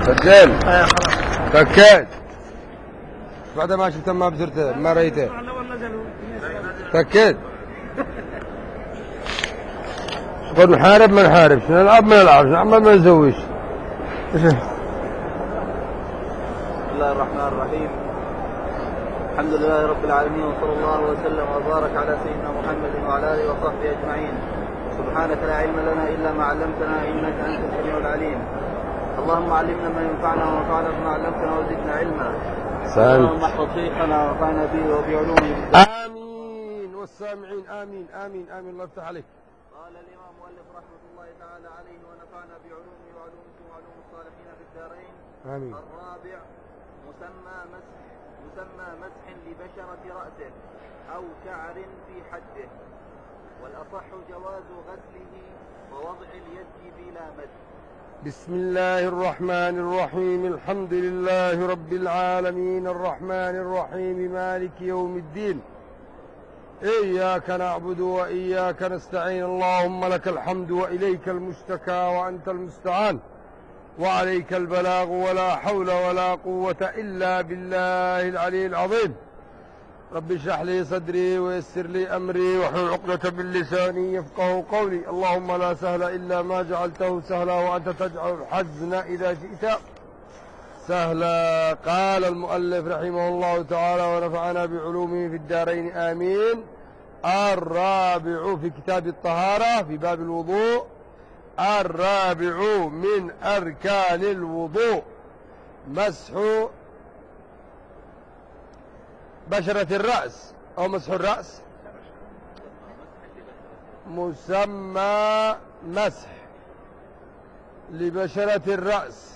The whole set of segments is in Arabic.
سجل. تكيت بعد ما شفته ما بزرته ما رأيته. تكيت قل نحارب ما نحاربش، نلعب ما نلعبش، نعمل ما نسويش. بسم الله الرحمن الرحيم. الحمد لله رب العالمين، وصلى الله وسلم وبارك على سيدنا محمد وعلى اله وصحبه اجمعين. سبحانك لا علم لنا الا ما علمتنا انك انت السميع العليم. اللهم علمنا ما ينفعنا وانفعنا بما علمتنا وزدنا علما. اللهم احفظ شيخنا وانفعنا به وبعلومه. امين والسامعين امين امين امين. الله يفتح عليك. قال الامام مؤلف رحمه الله تعالى عليه ونفعنا بعلومه وعلومكم وعلوم الصالحين في الدارين. امين. الرابع مسمى مسح لبشرة رأسه أو شعر في حده، والأصح جواز غسله ووضع اليد بلا مس. بسم الله الرحمن الرحيم. الحمد لله رب العالمين الرحمن الرحيم مالك يوم الدين. إياك نعبد وإياك نستعين. اللهم لك الحمد وإليك المشتكى وأنت المستعان وعليك البلاغ ولا حول ولا قوة إلا بالله العلي العظيم. رب اشرح لي صدري ويسر لي أمري واحلل عقدة من لساني يفقهوا قولي. اللهم لا سهل إلا ما جعلته سهلا وأنت تجعل الحزن إذا شئت سهلا. قال المؤلف رحمه الله تعالى ونفعنا بعلومه في الدارين آمين. الرابع في كتاب الطهارة في باب الوضوء. الرابع من أركان الوضوء مسح بشرة الرأس أو مسح الرأس. مسمى مسح لبشرة الرأس.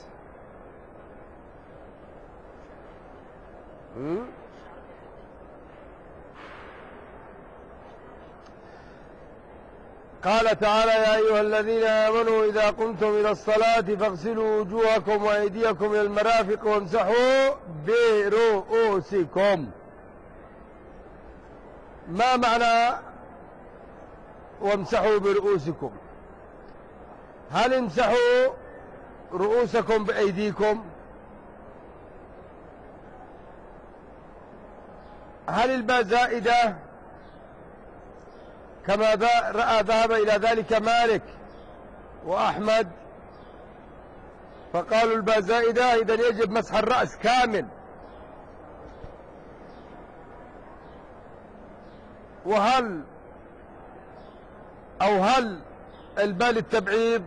قال تعالى يا أيها الذين آمنوا إذا قمتم إلى الصلاة فاغسلوا وجوهكم وأيديكم إلى المرافق وامسحوا برؤوسكم. ما معنى وامسحوا برؤوسكم؟ هل امسحوا رؤوسكم بأيديكم؟ هل الباء زائدة كما ذهب إلى ذلك مالك وأحمد فقالوا الباء زائدة إذن يجب مسح الرأس كامل. وهل الباء للتبعيض؟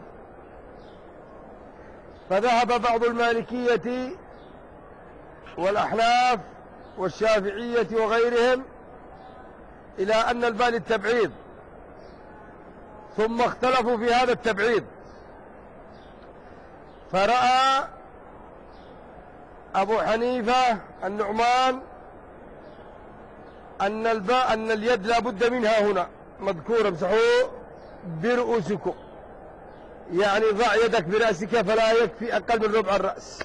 فذهب بعض المالكية والأحناف والشافعية وغيرهم إلى أن الباء للتبعيض، ثم اختلفوا في هذا التبعيض. فرأى أبو حنيفة النعمان أن اليد لا بد منها هنا مذكورة امسحوا برؤوسكم، يعني ضع يدك برأسك فلا يكفي أقل من ربع الرأس.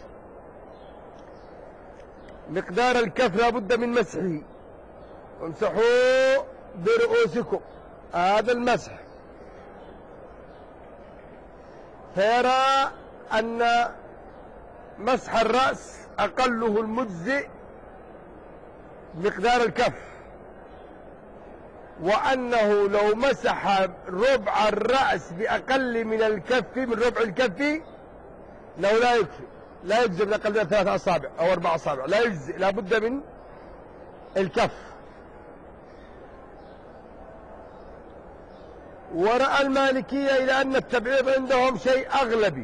مقدار الكف لا بد من مسحه. وامسحوا برؤوسكم هذا المسح. فيرى أن مسح الرأس أقله المجزئ مقدار الكف، وأنه لو مسح ربع الرأس بأقل من الكف من ربع الكف لو لا يكفي، لا يجزئ بأقل من 3 أصابع أو 4 أصابع، لا يجزئ، لا بد من الكف. ورأى المالكية إلى أن التبعيض عندهم شيء أغلبي،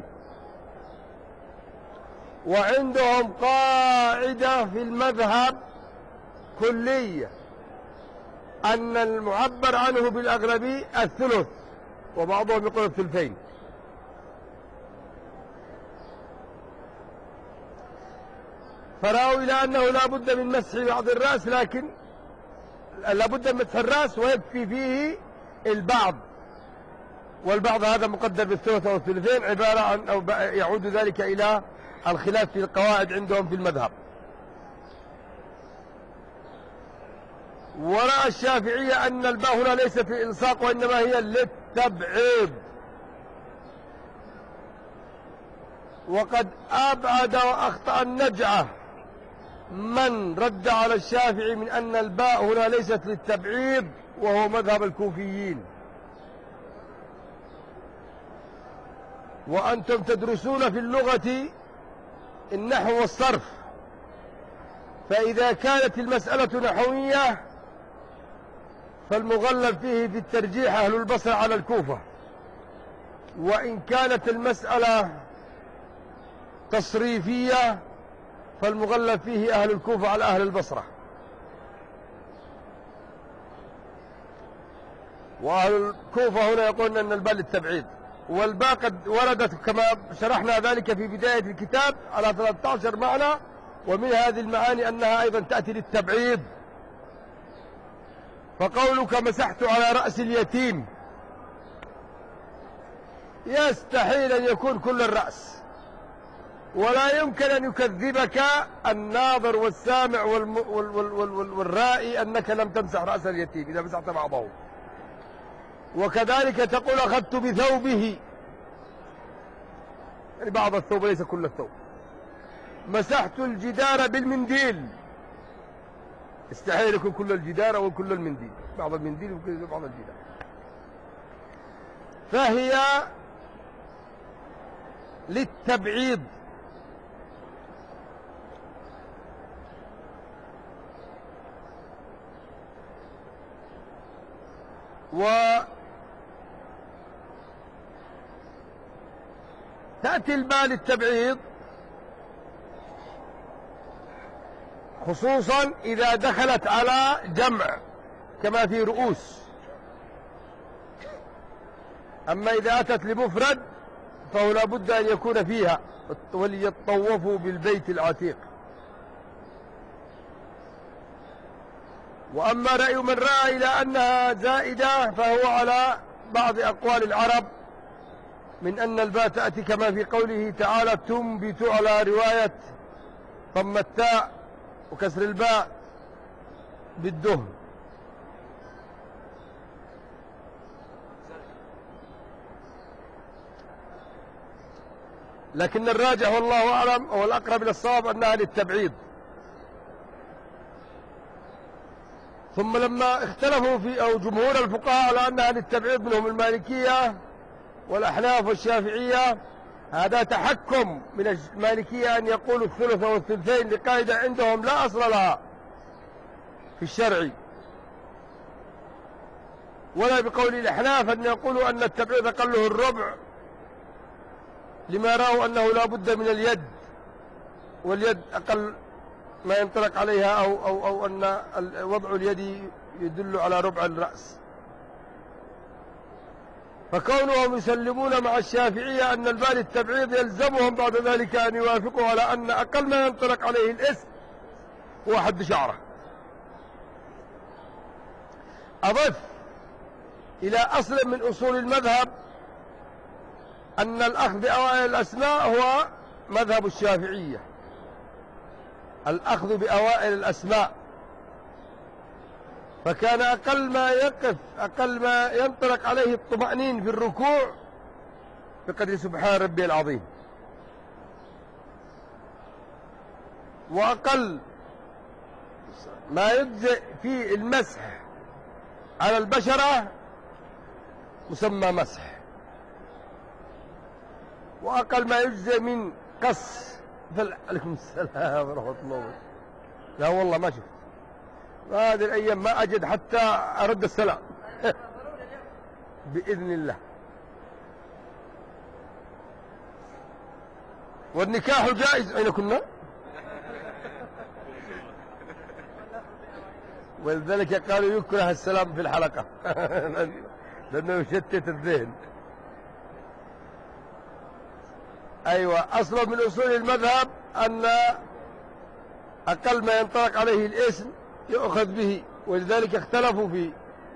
وعندهم قاعدة في المذهب كلية أن المعبر عنه بالأغلبي الثلث، وبعضهم يقول الثلثين. فرأوا إلى أنه لا بد من مسح بعض الرأس، لكن لا بد من مسح الرأس ويكفي فيه البعض، والبعض هذا مقدر بالثلث أو الثلثين، عبارة عن أو يعود ذلك إلى الخلاف في القواعد عندهم في المذهب. ورأى الشافعية أن الباء هنا ليست للإلصاق وإنما هي للتبعيض. وقد أبعد وأخطأ النجعة من رد على الشافعي من أن الباء هنا ليست للتبعيض، وهو مذهب الكوفيين. وأنتم تدرسون في اللغة النحو والصرف، فإذا كانت المسألة نحوية فالمغلب فيه في الترجيح أهل البصرة على الكوفة، وإن كانت المسألة تصريفية فالمغلب فيه أهل الكوفة على أهل البصرة. وأهل الكوفة هنا يقولون أن الباء للتبعيض، والباء قد وردت كما شرحنا ذلك في بداية الكتاب على 13 معنى، ومن هذه المعاني أنها أيضا تأتي للتبعيض. فقولك مسحت على رأس اليتيم يستحيل أن يكون كل الرأس، ولا يمكن أن يكذبك الناظر والسامع والرائي أنك لم تمسح رأس اليتيم إذا مسحت بعضه. وكذلك تقول أخذت بثوبه، يعني بعض الثوب ليس كل الثوب. مسحت الجدار بالمنديل، استحيل يكون كل الجدار أو كل المنديل، بعض المنديل وبعض الجدار. فهي للتبعيض. وتأتي الباء للتبعيض خصوصا إذا دخلت على جمع كما في رؤوس. أما إذا أتت لمفرد فهو لا بد أن يكون فيها وليطوفوا بالبيت العتيق. وأما رأي من رأى إلى أنها زائدة فهو على بعض أقوال العرب من أن الباء تأتي كما في قوله تعالى تنبت على رواية ضم التاء وكسر الباء بالدهن. لكن الراجح والله أعلم والأقرب إلى الصواب أنها للتبعيض. ثم لما اختلفوا في أو جمهور الفقهاء على أنها للتبعيض منهم المالكية والأحناف والشافعية، هذا تحكم من المالكية أن يقولوا الثلث والثلثين لقاعدة عندهم لا أصل لها في الشرع، ولا بقول الأحناف أن يقولوا أن التبعيض أقله الربع لما رأوا أنه لا بد من اليد، واليد أقل ما ينطلق عليها أو أن وضع اليد يدل على ربع الرأس. فكونهم يسلمون مع الشافعية أن الباء للتبعيض يلزمهم بعد ذلك أن يوافقوا على أن أقل ما ينطلق عليه الاسم هو حد شعره. أضف إلى أصل من أصول المذهب أن الأخذ بأوائل الأسماء هو مذهب الشافعية، الأخذ بأوائل الأسماء. فكان أقل ما ينطلق عليه الطمأنين في الركوع بقدر سبحان ربي العظيم، وأقل ما يجزئ في المسح على البشرة مسمى مسح، وأقل ما يجزئ من قص. عليكم السلام ورحمة الله. لا والله ما شفت هذه الأيام، ما أجد حتى أرد السلام بإذن الله. والنكاح جائز. أين كنا؟ ولذلك قالوا يكره السلام في الحلقة لأنه يشتت الذهن. أيوة، أصل من أصول المذهب أن أقل ما ينطلق عليه الاسم يؤخذ به، ولذلك اختلفوا فيه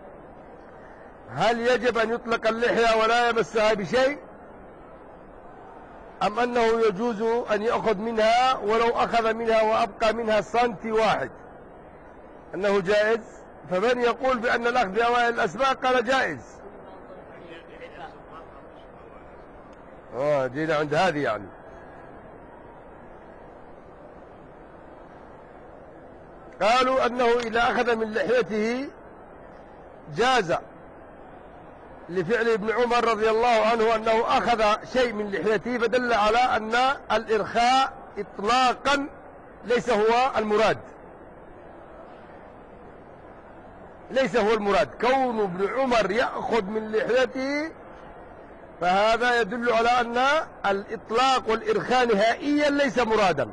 هل يجب أن يطلق اللحية ولا يمسها بشيء، أم أنه يجوز أن يأخذ منها ولو أخذ منها وأبقى منها سنتي واحد أنه جائز. فمن يقول بأن الأخذ بأوائل الأسماء قال جائز. جينا عند هذه يعني قالوا أنه إذا أخذ من لحيته جاز لفعل ابن عمر رضي الله عنه أنه أخذ شيء من لحيته، فدل على أن الإرخاء إطلاقا ليس هو المراد، ليس هو المراد. كون ابن عمر يأخذ من لحيته فهذا يدل على أن الإطلاق والإرخاء نهائيا ليس مرادا،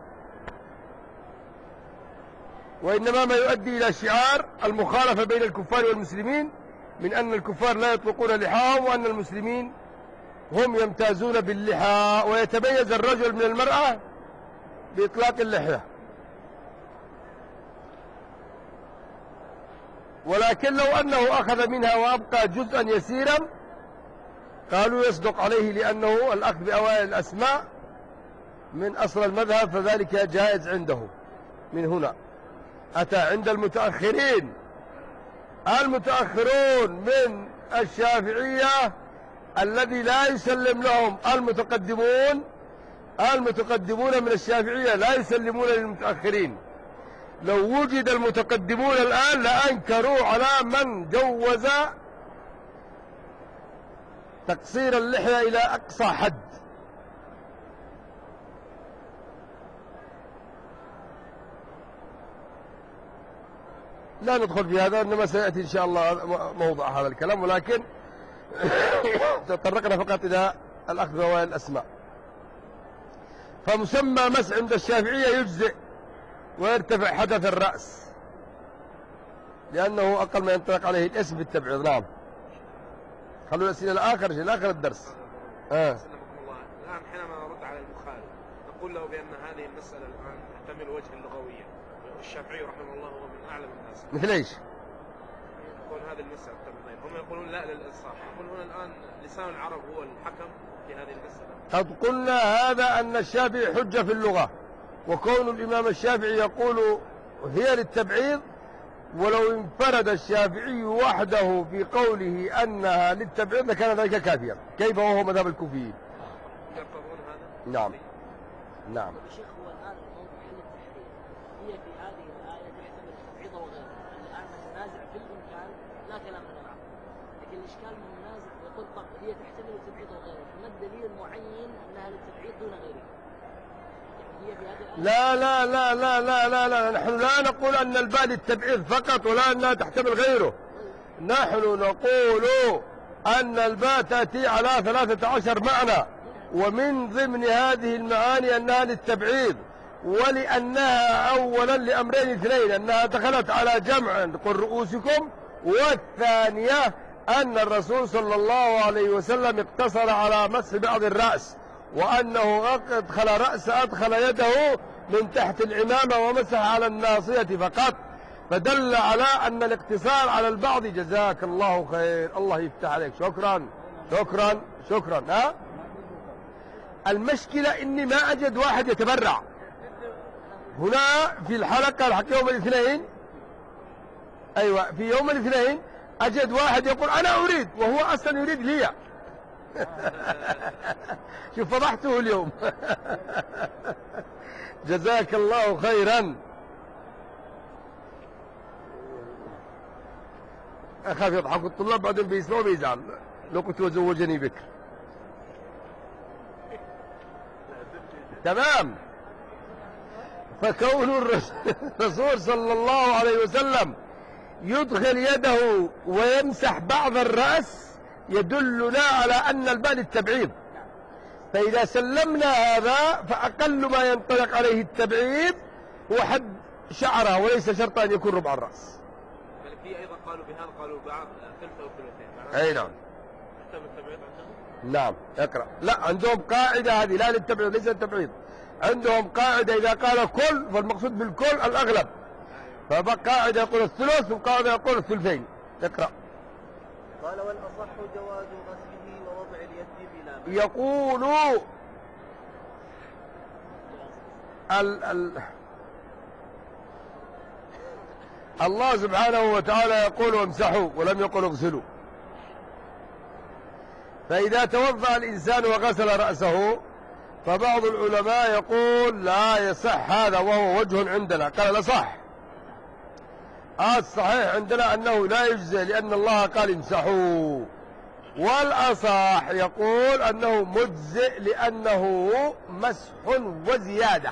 وإنما ما يؤدي إلى شعار المخالفة بين الكفار والمسلمين، من أن الكفار لا يطلقون لحاهم وأن المسلمين هم يمتازون باللحى، ويتميز الرجل من المرأة بإطلاق اللحية. ولكن لو أنه أخذ منها وأبقى جزءا يسيرا قالوا يصدق عليه، لأنه الأخذ بأوائل الأسماء من أصل المذهب، فذلك جائز عنده. من هنا أتى عند المتأخرين، المتأخرون من الشافعية الذي لا يسلم لهم المتقدمون من الشافعية لا يسلمون للمتأخرين. لو وجد المتقدمون الآن لأنكروا على من جوز تقصير اللحية إلى أقصى حد. لا ندخل في هذا، إنما سيأتي إن شاء الله موضع هذا الكلام، ولكن تطرقنا فقط إلى الأخذ بأوائل الأسماء. فمسمى مسح عند الشافعية يجزئ ويرتفع حدث الرأس، لأنه أقل ما ينطلق عليه الاسم بالتبعيض. نعم، خلوا الأسئلة لآخر الدرس. سلمكم الله. الآن حينما نرد على المخالف نقول له بأن هذه المسألة الآن تحتمل وجه اللغوية، والشافعي رحمه الله هو من أعلم الناس. مثل إيش؟ يقول هذه المسألة تمام، هم يقولون لا للإنصاف. يقولون الآن لسان العرب هو الحكم في هذه المسألة. قد قلنا هذا أن الشافعي حجة في اللغة، وكون الإمام الشافعي يقول هي للتبعيض، ولو انفرد الشافعي وحده في قوله أنها للتبعيض لكان ذلك كافيا. كيف وهو مذهب الكوفيين؟ يقرون هذا؟ نعم نعم. الشيخ هو الآن محل التحرير هي في هذه الآية تحتمل التبعيض وغيره. الآن ننازع في الإمكان لا كلام لنا عنه، لكن الإشكال من النازع يقول طب هي تحتمل التبعيض وغيره، فما الدليل المعين أنها للتبعيض دون غيره؟ لا لا لا لا لا لا لا، نحن لا نقول أن الباء للتبعيض فقط ولا أنها تحتمل غيره. نحن نقول أن الباء تأتي على 13 معنى، ومن ضمن هذه المعاني أنها للتبعيض، ولأنها أولا لأمرين اثنين: أنها دخلت على جمع قل رؤوسكم، والثانية أن الرسول صلى الله عليه وسلم اقتصر على مسح بعض الرأس، وأنه أدخل يده من تحت العمامة ومسح على الناصية فقط، فدل على أن الاقتصار على البعض. جزاك الله خير، الله يفتح عليك، شكرا شكرا شكرا. ها؟ المشكلة إني ما أجد واحد يتبرع هنا في الحلقة يوم الاثنين. أيوة، في يوم الاثنين أجد واحد يقول أنا أريد، وهو أصلا يريد لي. شوف فضحته اليوم. جزاك الله خيرا. أخاف يضحك الطلاب بعدين بيسمعوا بيزعل لو كنت وزوجني بك. تمام. فكون الرسول صلى الله عليه وسلم يدخل يده ويمسح بعض الرأس يدلنا على أن الباء للتبعيض. فإذا سلمنا هذا فأقل ما ينطلق عليه التبعيض هو حد شعره، وليس شرط أن يكون ربع الرأس. المالكية أيضا قالوا بهذا، قالوا بعض ثلث أو ثلثين. أي نعم. يحتمل التبعيض عندهم؟ نعم، اقرأ. لا، عندهم قاعدة هذه لا للتبعيض، ليس للتبعيض. عندهم قاعدة إذا قال كل فالمقصود بالكل الأغلب، فقاعدة يقول الثلث وقاعدة يقول الثلثين. اقرأ. قال والأصح جواز غسله ووضع اليد بلا يقول الله سبحانه وتعالى يقول وامسحوا ولم يقل اغسلوا. فإذا توضأ الإنسان وغسل رأسه فبعض العلماء يقول لا يصح هذا، وهو وجه عندنا. قال لا صح، الصحيح عندنا أنه لا يجزئ لأن الله قال امسحوا، والأصح يقول أنه مجزئ لأنه مسح وزيادة،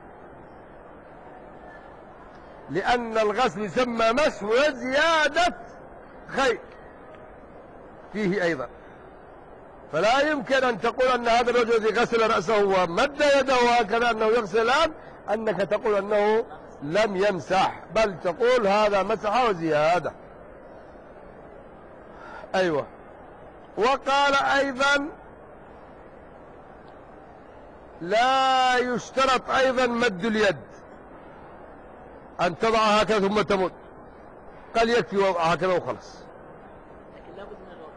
لأن الغسل يسمى مسح وزيادة خير فيه أيضا. فلا يمكن أن تقول أن هذا الرجل الذي غسل رأسه ومد يده هكذا أنه يغسل الآن أنك تقول أنه لم يمسح، بل تقول هذا مسح وزيادة. أيوة. وقال أيضا لا يشترط أيضا مد اليد، أن تضعها هكذا ثم تمد، قال يكفي وضعها هكذا وخلص. لكن لابد من الوقت.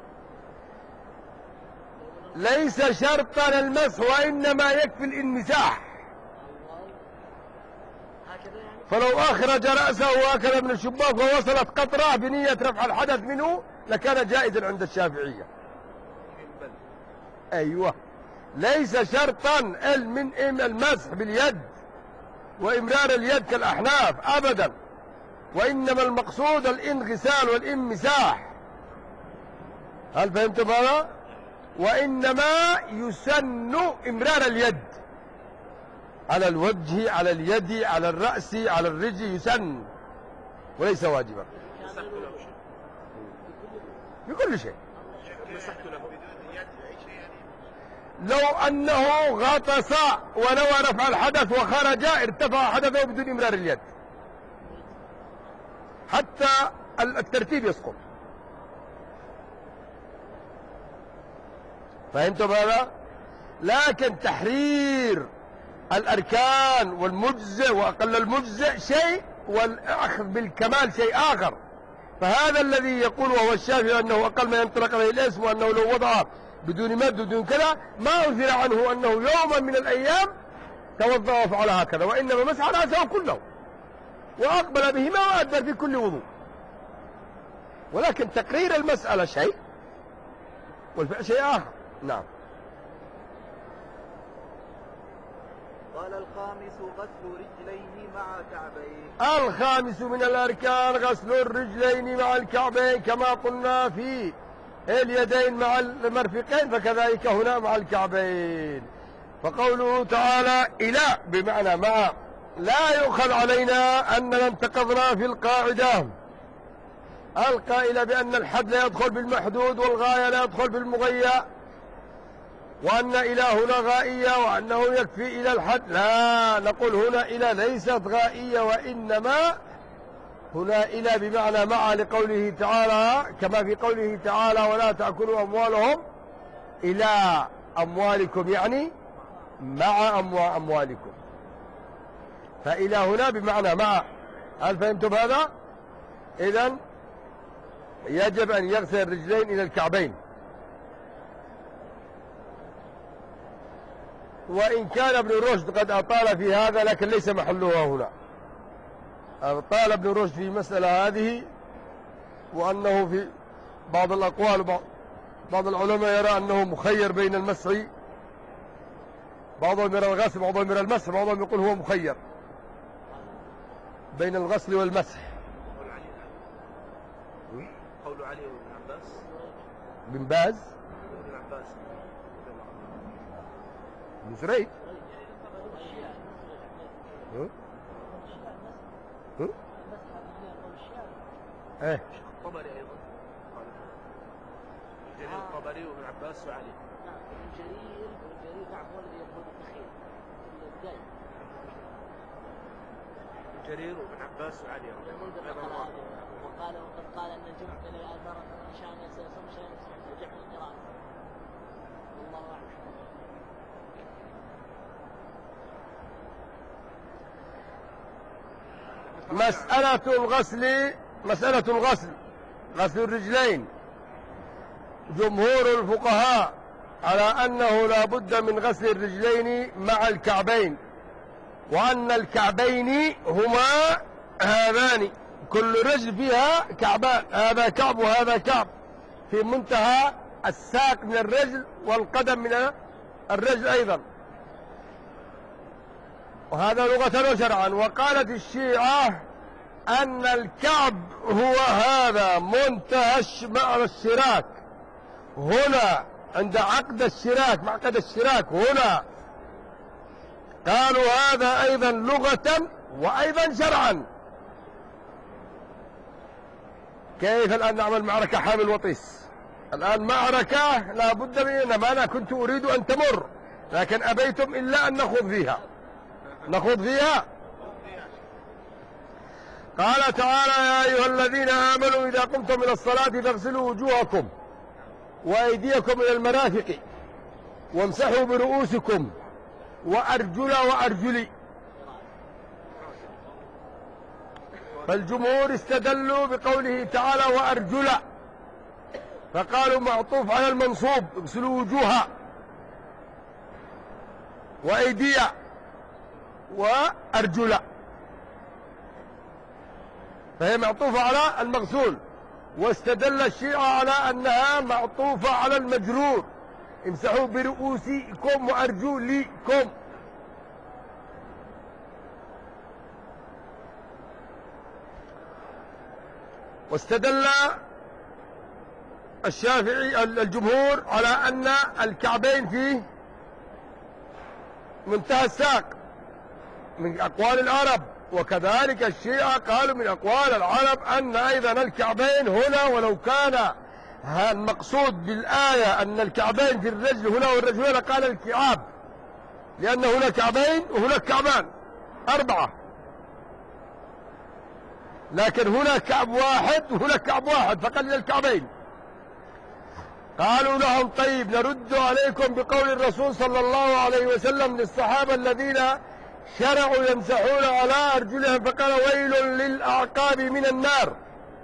ليس شرطا المسح وإنما يكفي الانمساح. هكذا يعني. فلو أخرج رأسه هكذا من الشباك ووصلت قطرة بنية رفع الحدث منه لكان جائزا عند الشافعية. أيوة. ليس شرطا من المسح باليد وإمرار اليد كالأحناف أبدا، وإنما المقصود الانغسال والانمساح. هل فهمتم هذا؟ وإنما يسن إمرار اليد على الوجه، على اليد، على الرأس، على الرجل، يسن وليس واجبا بكل شيء. لو أنه غطس ونوى رفع الحدث وخرج ارتفع حدثه بدون إمرار اليد حتى الترتيب يسقط. فهمتم هذا؟ لكن تحرير الأركان والمجزئ وأقل المجزئ شيء والأخذ بالكمال شيء آخر. فهذا الذي يقول وهو الشافعي أنه أقل ما ينطلق به الاسم، وأنه لو وضع بدون مد بدون كذا ما أثر عنه أنه يوما من الأيام توضأ وفعل هكذا، وإنما مسح رأسه كله وأقبل بهما وأدبر في كل وضوء. ولكن تقرير المسألة شيء والفعل شيء آخر. نعم. قال الخامس غسل رجليه مع كعبيه. الخامس من الأركان غسل الرجلين مع الكعبين، كما قلنا في اليدين مع المرفقين فكذلك هنا مع الكعبين. فقوله تعالى إلى بمعنى مع، لا يؤخذ علينا أننا انتقضنا في القاعدة القائلة بأن الحد لا يدخل بالمحدود والغاية لا يدخل بالمغية، وأن إلى هنا غائية وأنه يكفي إلى الحد. لا، نقول هنا إلى ليست غائية، وإنما هنا إلى بمعنى مع، لقوله تعالى كما في قوله تعالى ولا تأكلوا أموالهم إلى أموالكم، يعني مع أموالكم. فإلى هنا بمعنى مع. هل فهمتم هذا؟ إذن يجب أن يغسل الرجلين إلى الكعبين. وإن كان ابن رشد قد أطال في هذا لكن ليس محلها هنا. أطال ابن رشد في المسألة هذه، وأنه في بعض الأقوال بعض العلماء يرى أنه مخير بين المسح، بعضهم يرى الغسل بعضهم يرى المسح، بعضهم يقول هو مخير بين الغسل والمسح. قول علي بن عباس بن باز بن عباس بن سريج ايه الطبري ايضا جرير الطبري وابن عباس وعلي. نعم. جرير نعم هو الذي يقول بالتخيل الدائم. جرير وابن عباس وعلي وقال وقد قال ان الجمع بين الاثار ان شاء الله سيصوم شيئا يرجع من القراءه. والله اعلم. مسألة الغسل غسل الرجلين، جمهور الفقهاء على أنه لا بد من غسل الرجلين مع الكعبين، وأن الكعبين هما هذان، كل رجل فيها كعبان، هذا كعب وهذا كعب في منتهى الساق من الرجل والقدم من الرجل أيضا، وهذا لغة وشرعا. وقالت الشيعة أن الكعب هو هذا منتهى الشراك هنا عند عقد الشراك، معقد الشراك هنا. قالوا هذا أيضا لغة وأيضا شرعا. كيف الآن نعمل معركة حامل وطيس؟ الآن معركة لا بد منها، ما أنا كنت أريد أن تمر لكن أبيتم إلا أن نخوض فيها. قال تعالى: يا أيها الذين آمنوا إذا قمتم إلى الصلاة فاغسلوا وجوهكم وأيديكم إلى المرافق وامسحوا برؤوسكم وأرجلي. فالجمهور استدلوا بقوله تعالى وأرجلا، فقالوا معطوف على المنصوب، اغسلوا وجوها وأيديا وأرجلا، فهي معطوفة على المغسول. واستدل الشيعة على أنها معطوفة على المجرور، امسحوا برؤوسكم وأرجلكم. واستدل الشافعي الجمهور على أن الكعبين في منتهى الساق من أقوال العرب، وكذلك الشيعة قالوا من أقوال العرب أن أيضا الكعبين هنا، ولو كان المقصود بالآية أن الكعبين في الرجل هنا والرجل هنا قال الكعاب، لأن هنا كعبين وهناك كعبان 4، لكن هنا كعب واحد وهناك كعب واحد فقال الكعبين. قالوا لهم: طيب نرد عليكم بقول الرسول صلى الله عليه وسلم للصحابة الذين شرعوا يمسحون على أرجلهم فقال: ويل للأعقاب من النار،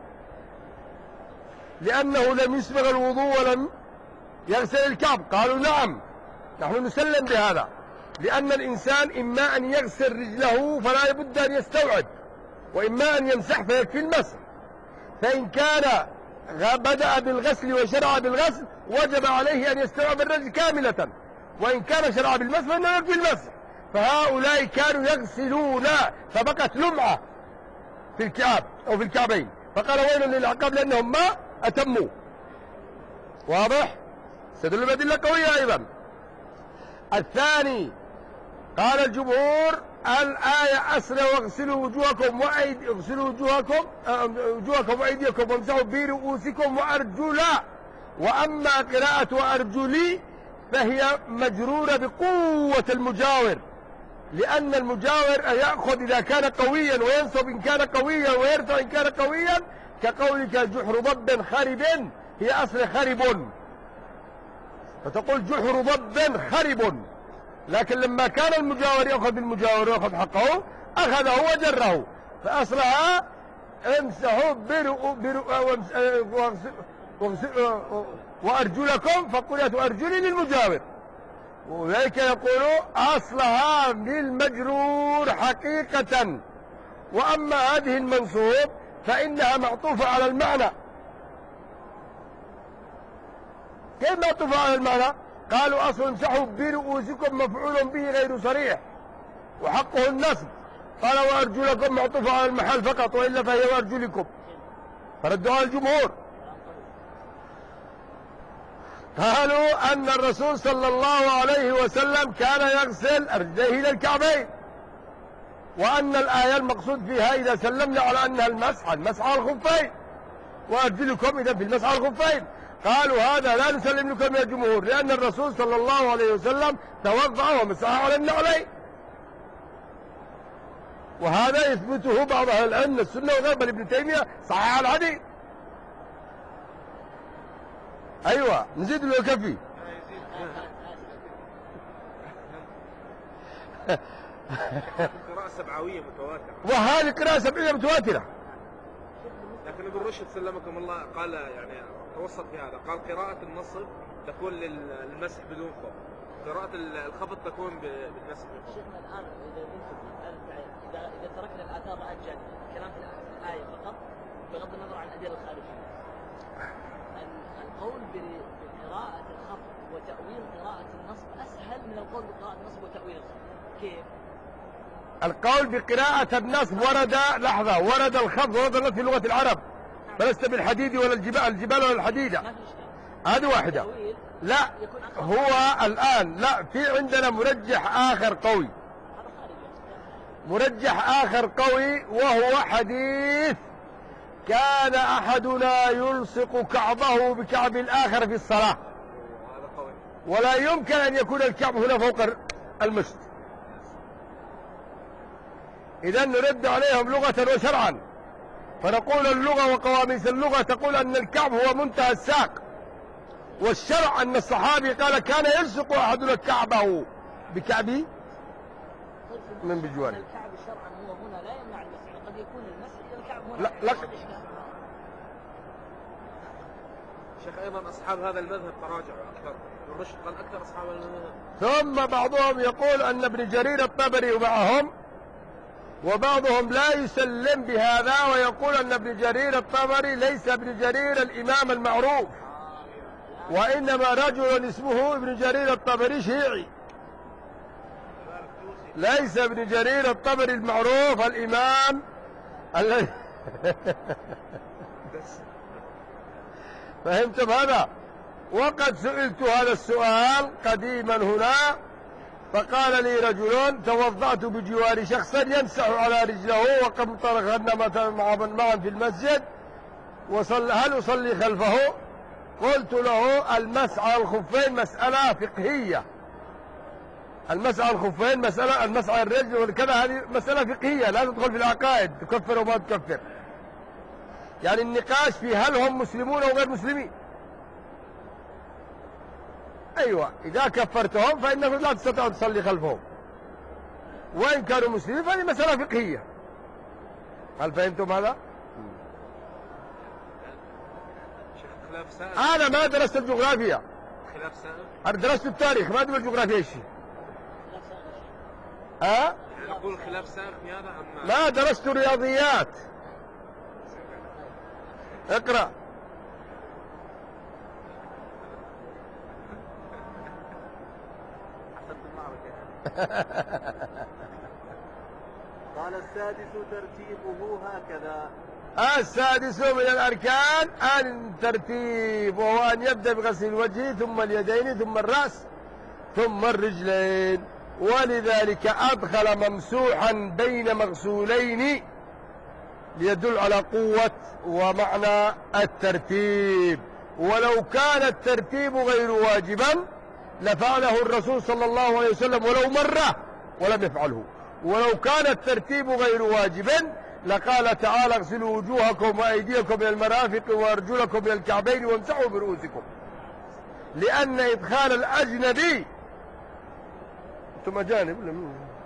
لأنه لم يسبغ الوضوء ولم يغسل الكعب. قالوا: نعم، نحن نسلم بهذا، لأن الإنسان إما أن يغسل رجله فلا بد أن يستوعب، وإما أن يمسح فيكفي المسح. فإن كان بدأ بالغسل وشرع بالغسل وجب عليه أن يستوعب الرجل كاملة، وإن كان شرع بالمسح فإنه يكفي المسح. فهؤلاء كانوا يغسلون فبقت لمعة في الكعب أو في الكعبين، فقال: ويل للأعقاب لأنهم ما أتموا. واضح؟ استدلوا بأدلة قوية أيضا. الثاني قال الجمهور: الآية أسرى واغسلوا وجوهكم وأيديكم وامسحوا برؤوسكم وأرجلا. وأما قراءة وأرجلي فهي مجرورة بقوة المجاور، لأن المجاور يأخذ إذا كان قويا وينصب إن كان قويا ويرفع إن كان قويا، كقولك جحر ضب خرب، هي أصل خرب، فتقول جحر ضب خرب. لكن لما كان المجاور يأخذ بالمجاور ويأخذ حقه أخذه وجره، فأصلها امسحوا وأرجلكم، فقلت أرجلي للمجاور، وذلك يقول أصلها للمجرور حقيقة. وأما هذه المنصوب فإنها معطوفة على المعنى. كيف معطوفة على المعنى؟ قالوا: أصل امسحوا برؤوسكم مفعول به غير صريح وحقه النصب. قال: وأرجلكم معطوفة على المحل فقط، وإلا فهي وأرجلكم، فردوا على الجمهور. قالوا أن الرسول صلى الله عليه وسلم كان يغسل رجليه إلى الكعبين، وأن الآية المقصود فيها إذا سلمنا على أنها المسح على الخفين، وأرجلكم إذا في المسح على الخفين. قالوا: هذا لا نسلم لكم يا جمهور، لأن الرسول صلى الله عليه وسلم توضأ ومسح على النعلين. وهذا يثبته بعض أهل العلم من السنة وغير، بل ابن تيمية صحيح الحديث. أيوة، نزيد له كفي. قراءة سبعوية متواترة، وهذه قراءة سبعية متواترة. لكن ابن رشد سلمكم الله قال يعني توسط في هذا، قال قراءة النصب تكون للمسح بدون خوف، قراءة الخفض تكون بالمسح بدون خوف. شيخنا الآن إذا تركنا الآثار الجانية، الكلام في الآية فقط بغض النظر عن الأدلة الخارجية، القول بقراءة الخفض وتأويل قراءة النصب أسهل من القول بقراءة النصب وتأويل الخفض. كيف؟ القول بقراءة النصب ورد، لحظة، ورد الخفض ورد النصب في لغة العرب، فلست بالحديد ولا الجبال ولا الحديدة. ما في إشكال. هذه واحدة. التأويل لا، يكون أقرب. هو الآن لا، في عندنا مرجح آخر قوي، هذا خارج الاحتمال. مرجح آخر قوي، وهو حديث كان أحدنا يلصق كعبه بكعب الآخر في الصلاة، هذا قوي. ولا يمكن أن يكون الكعب هنا فوق المشط. إذا نرد عليهم لغة وشرعا، فنقول اللغة وقواميس اللغة تقول أن الكعب هو منتهى الساق، والشرع أن الصحابي قال كان يلصق أحدنا كعبه بكعبه من بجواره. الكعب شرعا هو هنا لا يمنع المسح، قد يكون المسح إلى الكعب هنا. لا. شيخ أيضا أصحاب هذا المذهب تراجعوا أكثر، الرشد قال أكثر أصحاب المذهب. ثم بعضهم يقول أن ابن جرير الطبري معهم، وبعضهم لا يسلم بهذا ويقول أن ابن جرير الطبري ليس ابن جرير الإمام المعروف، وإنما رجل اسمه ابن جرير الطبري شيعي، ليس ابن جرير الطبري المعروف الإمام الذي فهمتم هذا؟ وقد سئلت هذا السؤال قديما هنا، فقال لي رجل توضأت بجوار شخص يمسح على رجله وقد طرقنا معا في المسجد، هل أصلي خلفه؟ قلت له المسح على الخفين مسألة فقهية، المسح على الخفين مسألة، المسح على الرجل وكذا هذه مسألة فقهية لا تدخل في العقائد تكفر وما تكفر، يعني النقاش في هل هم مسلمون أو غير مسلمين. أيوة، إذا كفرتهم فإنه لا تستطيع أن تصلي خلفهم، وإن كانوا مسلمين فهذه مسألة فقهية. هل فهمتم هذا؟ خلاف سائل. أنا ما درست الجغرافيا، خلاف سائل. أنا درست التاريخ، ما أدري الجغرافيا إيش. يعني نقول خلاف سائل في هذا أم ما درست رياضيات. اقرأ. قال السادس ترتيبه هكذا. السادس من الأركان الترتيب، وهو أن يبدأ بغسل الوجه ثم اليدين ثم الرأس ثم الرجلين، ولذلك أدخل ممسوحا بين مغسولين ليدل على قوة ومعنى الترتيب. ولو كان الترتيب غير واجبا لفعله الرسول صلى الله عليه وسلم ولو مرة ولم يفعله، ولو كان الترتيب غير واجبا لقال تعالى اغسلوا وجوهكم وأيديكم إلى المرافق وأرجلكم إلى الكعبين وامسحوا برؤوسكم، لأن إدخال الأجنبي، أنتم أجانب،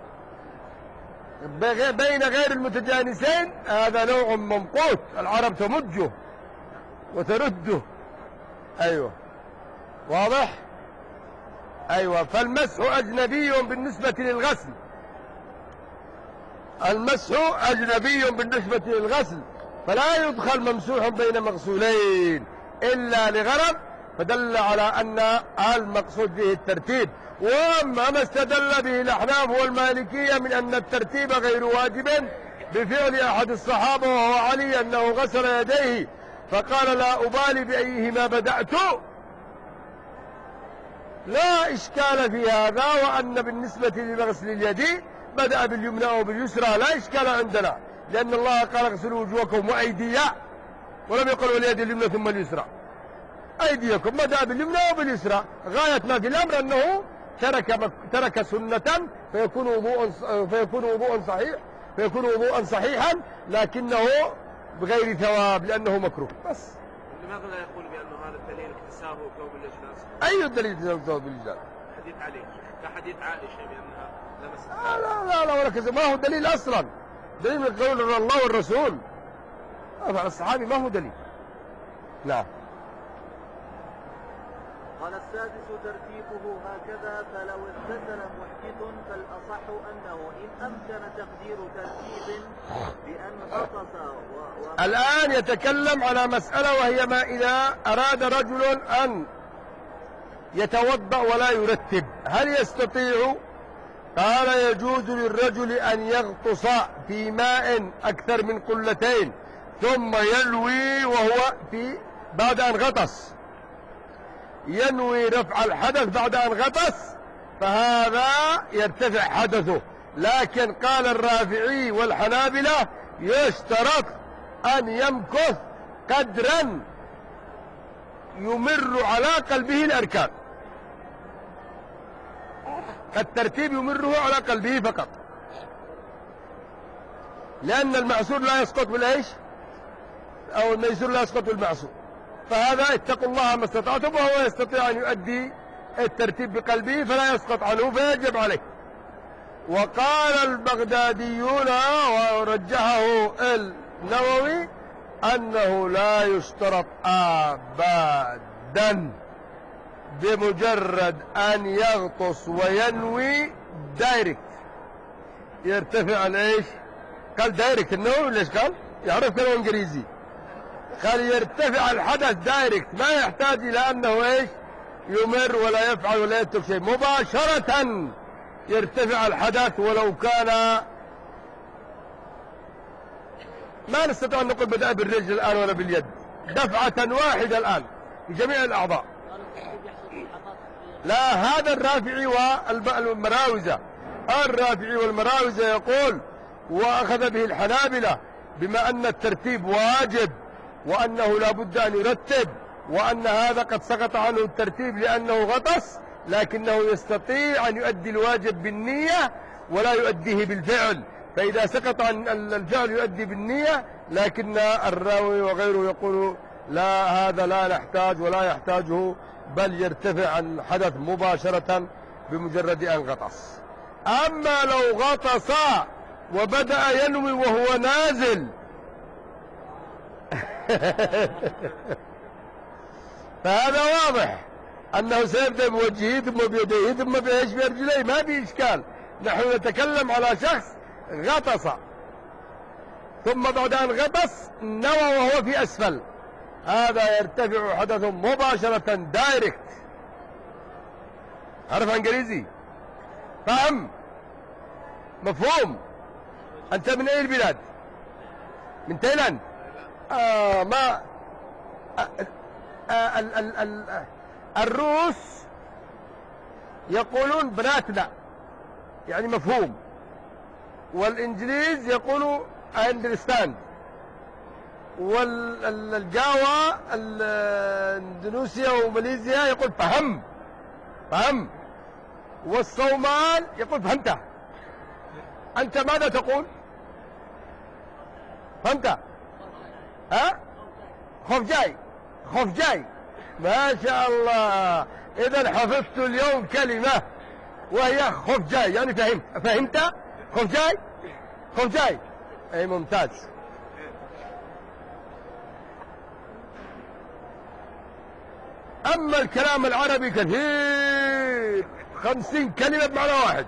بين غير المتجانسين هذا نوع ممقوت، العرب تمجه وترده. أيوة، واضح؟ أيوة، فالمسح أجنبي بالنسبة للغسل، المسح أجنبي بالنسبة للغسل، فلا يدخل ممسوح بين مغسولين إلا لغرض، فدل على أن المقصود به الترتيب. وأما ما استدل به الأحناف والمالكية من أن الترتيب غير واجب بفعل أحد الصحابة وهو علي أنه غسل يديه فقال لا أبالي بأيهما بدأت، لا إشكال في هذا، وأن بالنسبة لغسل اليد بدأ باليمنى أو باليسرى لا إشكال عندنا، لأن الله قال اغسلوا وجوهكم وأيديا، ولم يقل واليد اليمنى ثم اليسرى، أيديكم بدأ باليمنى وباليسرى. غاية ما في الأمر أنه ترك سنة فيكون وضوءا صحيحا لكنه بغير ثواب لأنه مكروه بس. لماذا لا يقول بأنه هذا الدليل اكتسابه ثوب الإجلاس؟ أي الدليل اكتسابه ثوب الإجلاس؟ حديث علي كحديث عائشة بأنها لمست. لا ولا كذا، ما هو دليل أصلا، دليل من قول الله والرسول، على الصحابي ما هو دليل. نعم. قال السادس ترتيبه هكذا، فلو اغتسل محدث فالأصح أنه إن أمكن تقدير ترتيب بأن غطس الآن يتكلم على مسألة، وهي ما إذا أراد رجل أن يتوضأ ولا يرتب، هل يستطيع قال يجوز للرجل أن يغطس في ماء أكثر من قلتين ثم ينوي وهو بعد أن غطس، ينوي رفع الحدث بعد أن غطس، فهذا يرتفع حدثه. لكن قال الرافعي والحنابلة يشترط أن يمكث قدرا يمر على قلبه الأركان، الترتيب يمره على قلبه فقط، لأن المعسور لا يسقط بالإيش، أو الميسور لا يسقط بالمعسور. فهذا اتقوا الله ما استطعتم، وهو يستطيع أن يؤدي الترتيب بقلبه فلا يسقط عنه فيجب عليه. وقال البغداديون ورجحه النووي أنه لا يشترط أبدا، بمجرد أن يغطس وينوي دايركت يرتفع الايش. قال دايركت النووي، ليش قال؟ يعرف كلام انجليزي. قال يرتفع الحدث دايركت، ما يحتاج الى انه ايش يمر ولا يفعل ولا يترك شيء، مباشرة يرتفع الحدث. ولو كان ما نستطيع ان نقول بدأ بالرجل الان ولا باليد، دفعة واحدة الان في جميع الاعضاء. لا، هذا الرافعي والمراوزة. الرافعي والمراوزة يقول وأخذ به الحنابلة بما أن الترتيب واجب وأنه لا بد أن يرتب، وأن هذا قد سقط عنه الترتيب لأنه غطس، لكنه يستطيع أن يؤدي الواجب بالنية ولا يؤديه بالفعل. فإذا سقط عن الفعل يؤدي بالنية. لكن الراوي وغيره يقول لا، هذا لا نحتاج ولا يحتاجه، بل يرتفع الحدث مباشرة بمجرد أن غطس. أما لو غطس وبدأ ينوي وهو نازل فهذا واضح أنه سيبدأ بوجهه ثم بيديه ثم بإيش برجليه، ما في إشكال. نحن نتكلم على شخص غطس ثم بعد أن غطس نوى وهو في أسفل، هذا يرتفع حدث مباشرة دايركت. عرف انجليزي؟ فهم؟ مفهوم؟ انت من اي البلاد؟ من تايلاند؟ ما الروس يقولون بناتنا، يعني مفهوم، والانجليز يقولوا اندرستاند، والجاوا اندونيسيا وماليزيا يقول فهم، والصومال يقول فهمت. أنت ماذا تقول؟ فهمت؟ ها؟ خوف جاي. ما شاء الله، إذا حفظت اليوم كلمة وهي خوف جاي، يعني فهمت؟ خوف جاي. أي ممتاز. أما الكلام العربي كثير، 50 كلمة بمعنى واحد.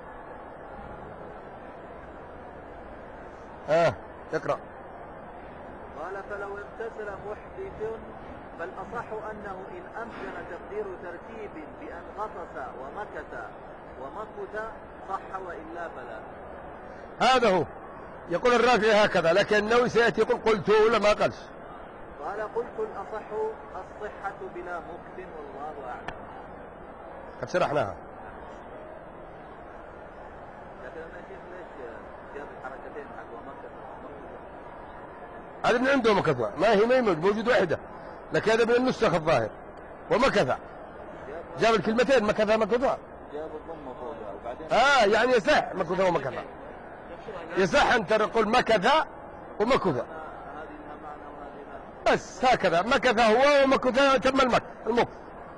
اقرأ. قال فلو اغتسل محدث فالأصح أنه إن أمكن تقدير ترتيب بأن غطس ومكث صح، وإلا فلا. هذا هو يقول الرافعي هكذا، لكن النووي سيأتي يقول قلت ولا ما قالش. قال قلت الأصح الصحة بلا مكث، والله أعلم. قد شرحناها. لكن أنا شيخ ليش جاب الحركتين حق ومكث؟ هذا من عنده مكثة، ما هي موجود واحدة، لكن هذا من النسخ الظاهر. ومكث جاب الكلمتين مكث. جاب الضمة فوقها وبعدين يعني يصح مكث ومكث، يصح أن تقول مكث ومكث بس هكذا. مكث هو ومكث تم المكث.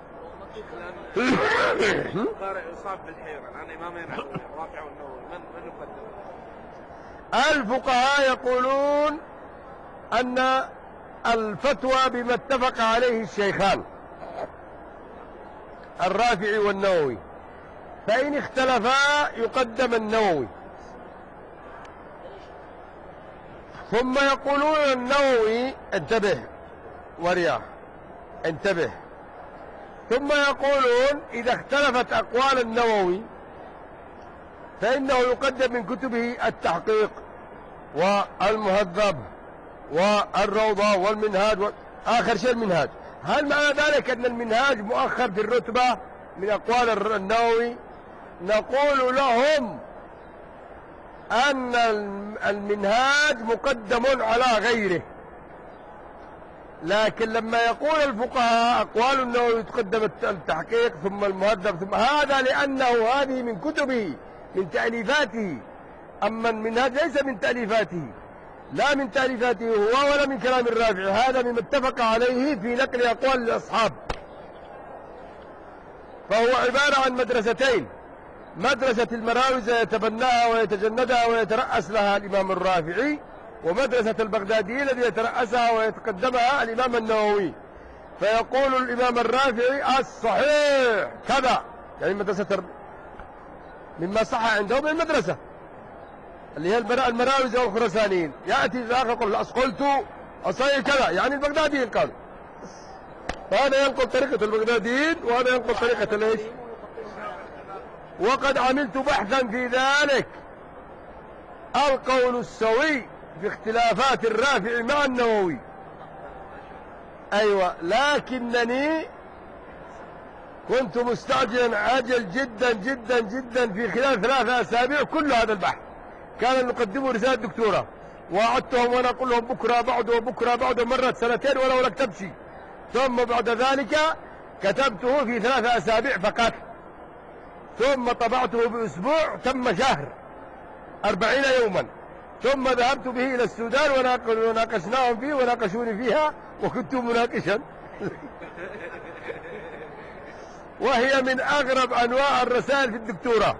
القارئ يصاب بالحيرة الآن. إمامين الرافع والنووي من يقدم؟ الفقهاء يقولون أن الفتوى بما اتفق عليه الشيخان الرافعي والنووي، فإن اختلفا يقدم النووي. ثم يقولون النووي انتبه ورياح انتبه، ثم يقولون إذا اختلفت أقوال النووي فإنه يقدم من كتبه التحقيق والمهذب والروضة والمنهاج آخر شيء المنهاج. هل معنى ذلك أن المنهاج مؤخر في الرتبة من أقوال النووي؟ نقول لهم أن المنهاج مقدم على غيره، لكن لما يقول الفقهاء أقوال النووي تقدم التحقيق ثم المهذب ثم هذا لأنه هذه من كتبه من تأليفاته، أما المنهاج ليس من تأليفاته، لا من تأليفاته هو ولا من كلام الرافعي، هذا مما اتفق عليه في نقل أقوال الأصحاب. فهو عبارة عن مدرستين، مدرسة المراوزة يتبناها ويتجندها ويترأس لها الإمام الرافعي، ومدرسة البغدادي الذي يترأسها ويتقدمها الإمام النووي. فيقول الإمام الرافعي الصحيح كذا، يعني مدرسة مما صح عندهم المدرسة اللي هي المراوزة والخرسانيين، يأتي ذاك يقول قلت الصحيح كذا، يعني البغداديين قالوا، فهذا ينقل طريقة البغداديين وهذا ينقل طريقة ليش. وقد عملت بحثا في ذلك، القول السوي في اختلافات الرافعي مع النووي. أيوة، لكنني كنت مستعجلا عاجل جدا جدا جدا في خلال 3 أسابيع كل هذا البحث. كان نقدمه رسالة دكتوراه وعدتهم وانا اقول لهم بكره بعده وبكره بعده، مرت 2 ولا كتبت شيء. ثم بعد ذلك كتبته في 3 أسابيع فقط، ثم طبعته بأسبوع، تم شهر 40 يوما، ثم ذهبت به إلى السودان وناقشناهم فيه وناقشوني فيها وكنت مناقشا. وهي من أغرب أنواع الرسائل في الدكتوراه.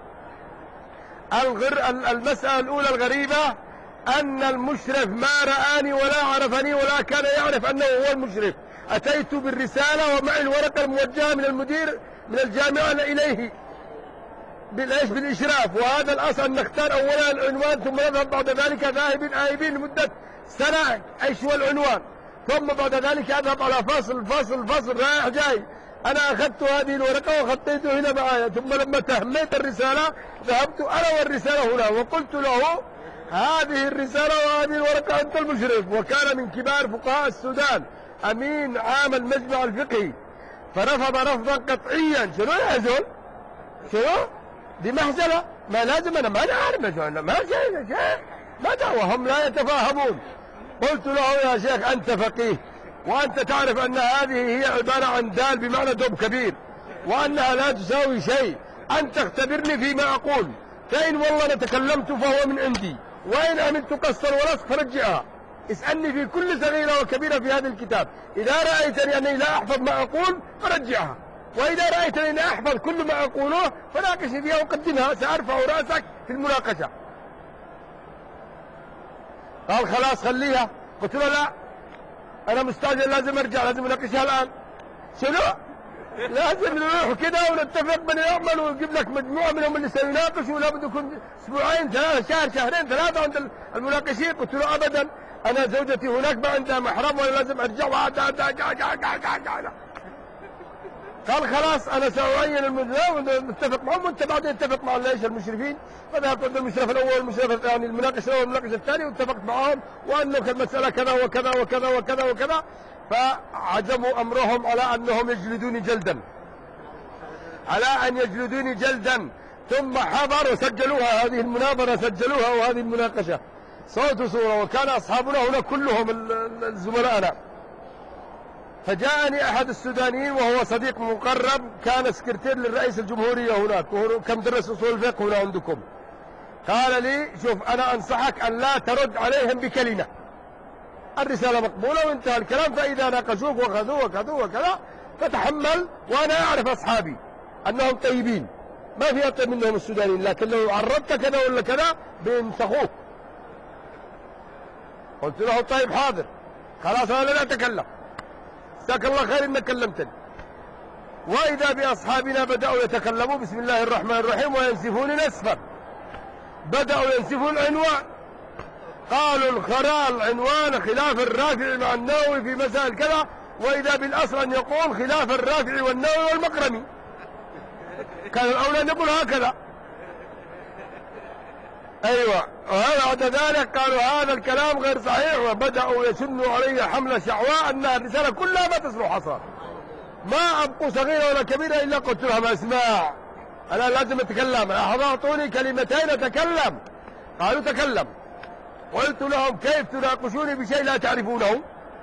المسألة الأولى الغريبة أن المشرف ما رآني ولا عرفني ولا كان يعرف أنه هو المشرف. أتيت بالرسالة ومعي الورقة الموجهة من المدير من الجامعة إليه بالإشراف، وهذا الأصل أن نختار أولا العنوان ثم نذهب بعد ذلك ذاهبين آيبين لمدة سنة إيش هو العنوان، ثم بعد ذلك أذهب على فصل رايح جاي. أنا أخذت هذه الورقة وخطيته هنا معايا، ثم لما تهميت الرسالة ذهبت أنا والرسالة هنا وقلت له هذه الرسالة وهذه الورقة أنت المشرف. وكان من كبار فقهاء السودان أمين عام المجمع الفقهي، فرفض رفضا قطعيا. شنو يا زول؟ شنو؟ دي محزلة، ما لازم أنا ما نعرف ما شيء ماذا وهم لا يتفاهمون. قلت له يا شيخ أنت فقيه وأنت تعرف أن هذه هي عبارة عن دال بمعنى دب كبير وأنها لا تساوي شيء، أن تختبرني فيما أقول، فإن والله أنا تكلمت فهو من عندي، وإن عملت قصرا ولصق فرجعها. اسألني في كل صغيرة وكبيرة في هذا الكتاب، إذا رأيتني أني لا أحفظ ما أقول فرجعها، وإذا رأيتني أني أحفظ كل ما أقوله فناقشني فيها وقدمها، سأرفع رأسك في المناقشة. قال خلاص خليها. قلت له لا، أنا مستعجل لازم أرجع، لازم أناقشها الآن. شنو؟ لازم نروح كده ونتفق من يعمل ونجيب لك مجموعة منهم اللي سيناقشوا، لابد يكون أسبوعين 3 شهرين 3 عند المناقشين. قلت له أبدا، أنا زوجتي هناك ما عندها محرم وأنا لازم أرجع. قال خلاص أنا سأعين المدراء ونتفق معهم وأنت بعدين اتفق مع ليش المشرفين. فذهبت عند المشرف الأول والمشرف الثاني، المناقش الأول والمناقش الثاني، واتفقت معهم وأنه المسألة كذا وكذا وكذا وكذا وكذا. فعزموا أمرهم على أنهم يجلدوني جلدا، على أن يجلدوني جلدا. ثم حضروا وسجلوها، هذه المناظرة سجلوها وهذه المناقشة صوت وصورة، وكان أصحابنا هنا كلهم الزملاء. فجاءني أحد السودانيين وهو صديق مقرب، كان سكرتير للرئيس الجمهورية هناك، وهو كم درس أصول الفقه هنا عندكم. قال لي شوف أنا أنصحك أن لا ترد عليهم بكلمة، الرسالة مقبولة وانتهى الكلام، فإذا ناقشوك وخذوه وكذا وكذا فتحمل، وأنا أعرف أصحابي أنهم طيبين ما في أطيب منهم السودانيين، لكن لو عرضت كذا ولا كذا بينسخوك. قلت له طيب حاضر خلاص أنا لا أتكلم، جزاك الله خير إنك كلمتني. وإذا بأصحابنا بدأوا يتكلموا بسم الله الرحمن الرحيم وينسفون نسفا، بدأوا ينسفون العنوان. قالوا العنوان خلاف الرافعي مع النووي في مسائل كذا، وإذا بالأصل أن يقول خلاف الرافعي والنووي والمقرمي، كان الأولى أن يقول هكذا. أيوة. وهذا بعد ذلك قالوا هذا الكلام غير صحيح، وبدأوا يشنوا علي حملة شعواء أن الرسالة كلها ما تصلح أصلا، ما أبقوا صغيرة ولا كبيرة إلا قلت لهم اسمع أنا لازم أتكلم، أعطوني كلمتين أتكلم. قالوا تكلم. قلت لهم كيف تناقشوني بشيء لا تعرفونه؟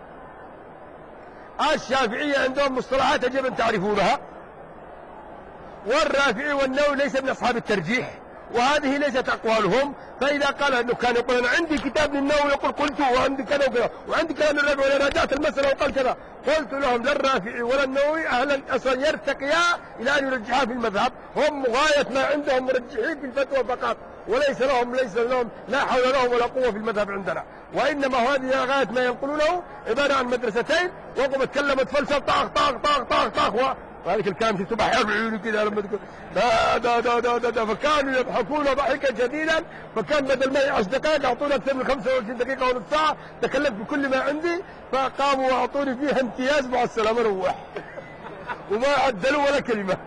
الشافعية عندهم مصطلحات يجب أن تعرفونها، والرافعي والنووي ليس من أصحاب الترجيح، وهذه ليست أقوالهم. فإذا قال أنه كان يقول أنا عندي كتاب للنووي يقول قلت، وعندي كذا وكذا، وعندي كلام الرافعي وأنا راجعت المسألة وقال كذا، قلت لهم لا الرافعي ولا النووي أهلا أصلا يرتقيا إلى أن يرجحا في المذهب، هم غاية ما عندهم مرجحين في الفتوى فقط، وليس لهم لا حول لهم ولا قوة في المذهب عندنا، وإنما هذه غاية ما ينقلونه عبارة عن مدرستين، وقم تكلمت فلسفة طاخ طاخ طاخ طاخ طاخ، وهذيك الكلام شفته بحر بعيونه كذا لما تقول دا فكانوا يضحكون ضحكا شديدا، فكان بدل ما 10 دقائق اعطونا اكثر من 25 دقيقة ونص ساعة، تكلمت بكل ما عندي، فقاموا واعطوني فيها امتياز مع السلامة روح وما عدلوا ولا كلمة.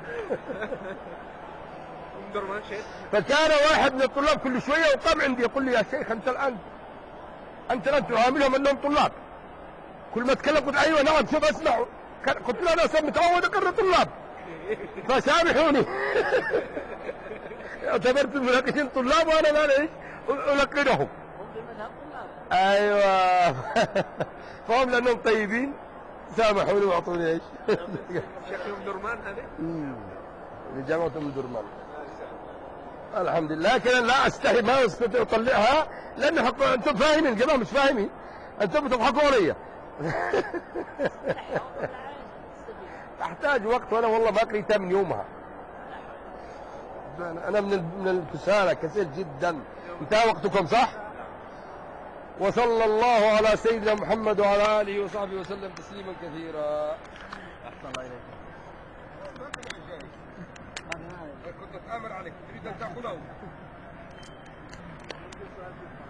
فكان واحد من الطلاب كل شوية وقام عندي يقول لي يا شيخ أنت الآن تعاملهم أنهم طلاب، كل ما تكلم قلت أيوة نعم شوف أسمع، قلت له أنا أصلا متعود أقرر طلاب فسامحوني. اعتبرت المناقشين طلاب وأنا ما ليش ألقنهم. أيوة. فهم لأنهم طيبين سامحوني واعطوني ايش؟ شكلهم درمان هذه؟ لجامعة ام درمان. الحمد لله. لكن لا استحي ما استطيع اطلعها لان انتم فاهمين، الجماعة مش فاهمين، انتم بتضحكوا علي. احتاج وقت وانا والله ما قريتها من يومها. انا من الكسالى كسل جدا. انتهى وقتكم صح؟ وصلى الله على سيدنا محمد وعلى آله وصحبه وسلم تسليما كثيرا. أحسن الله إليك. كنت أتآمر عليك تريد أن تأخذه.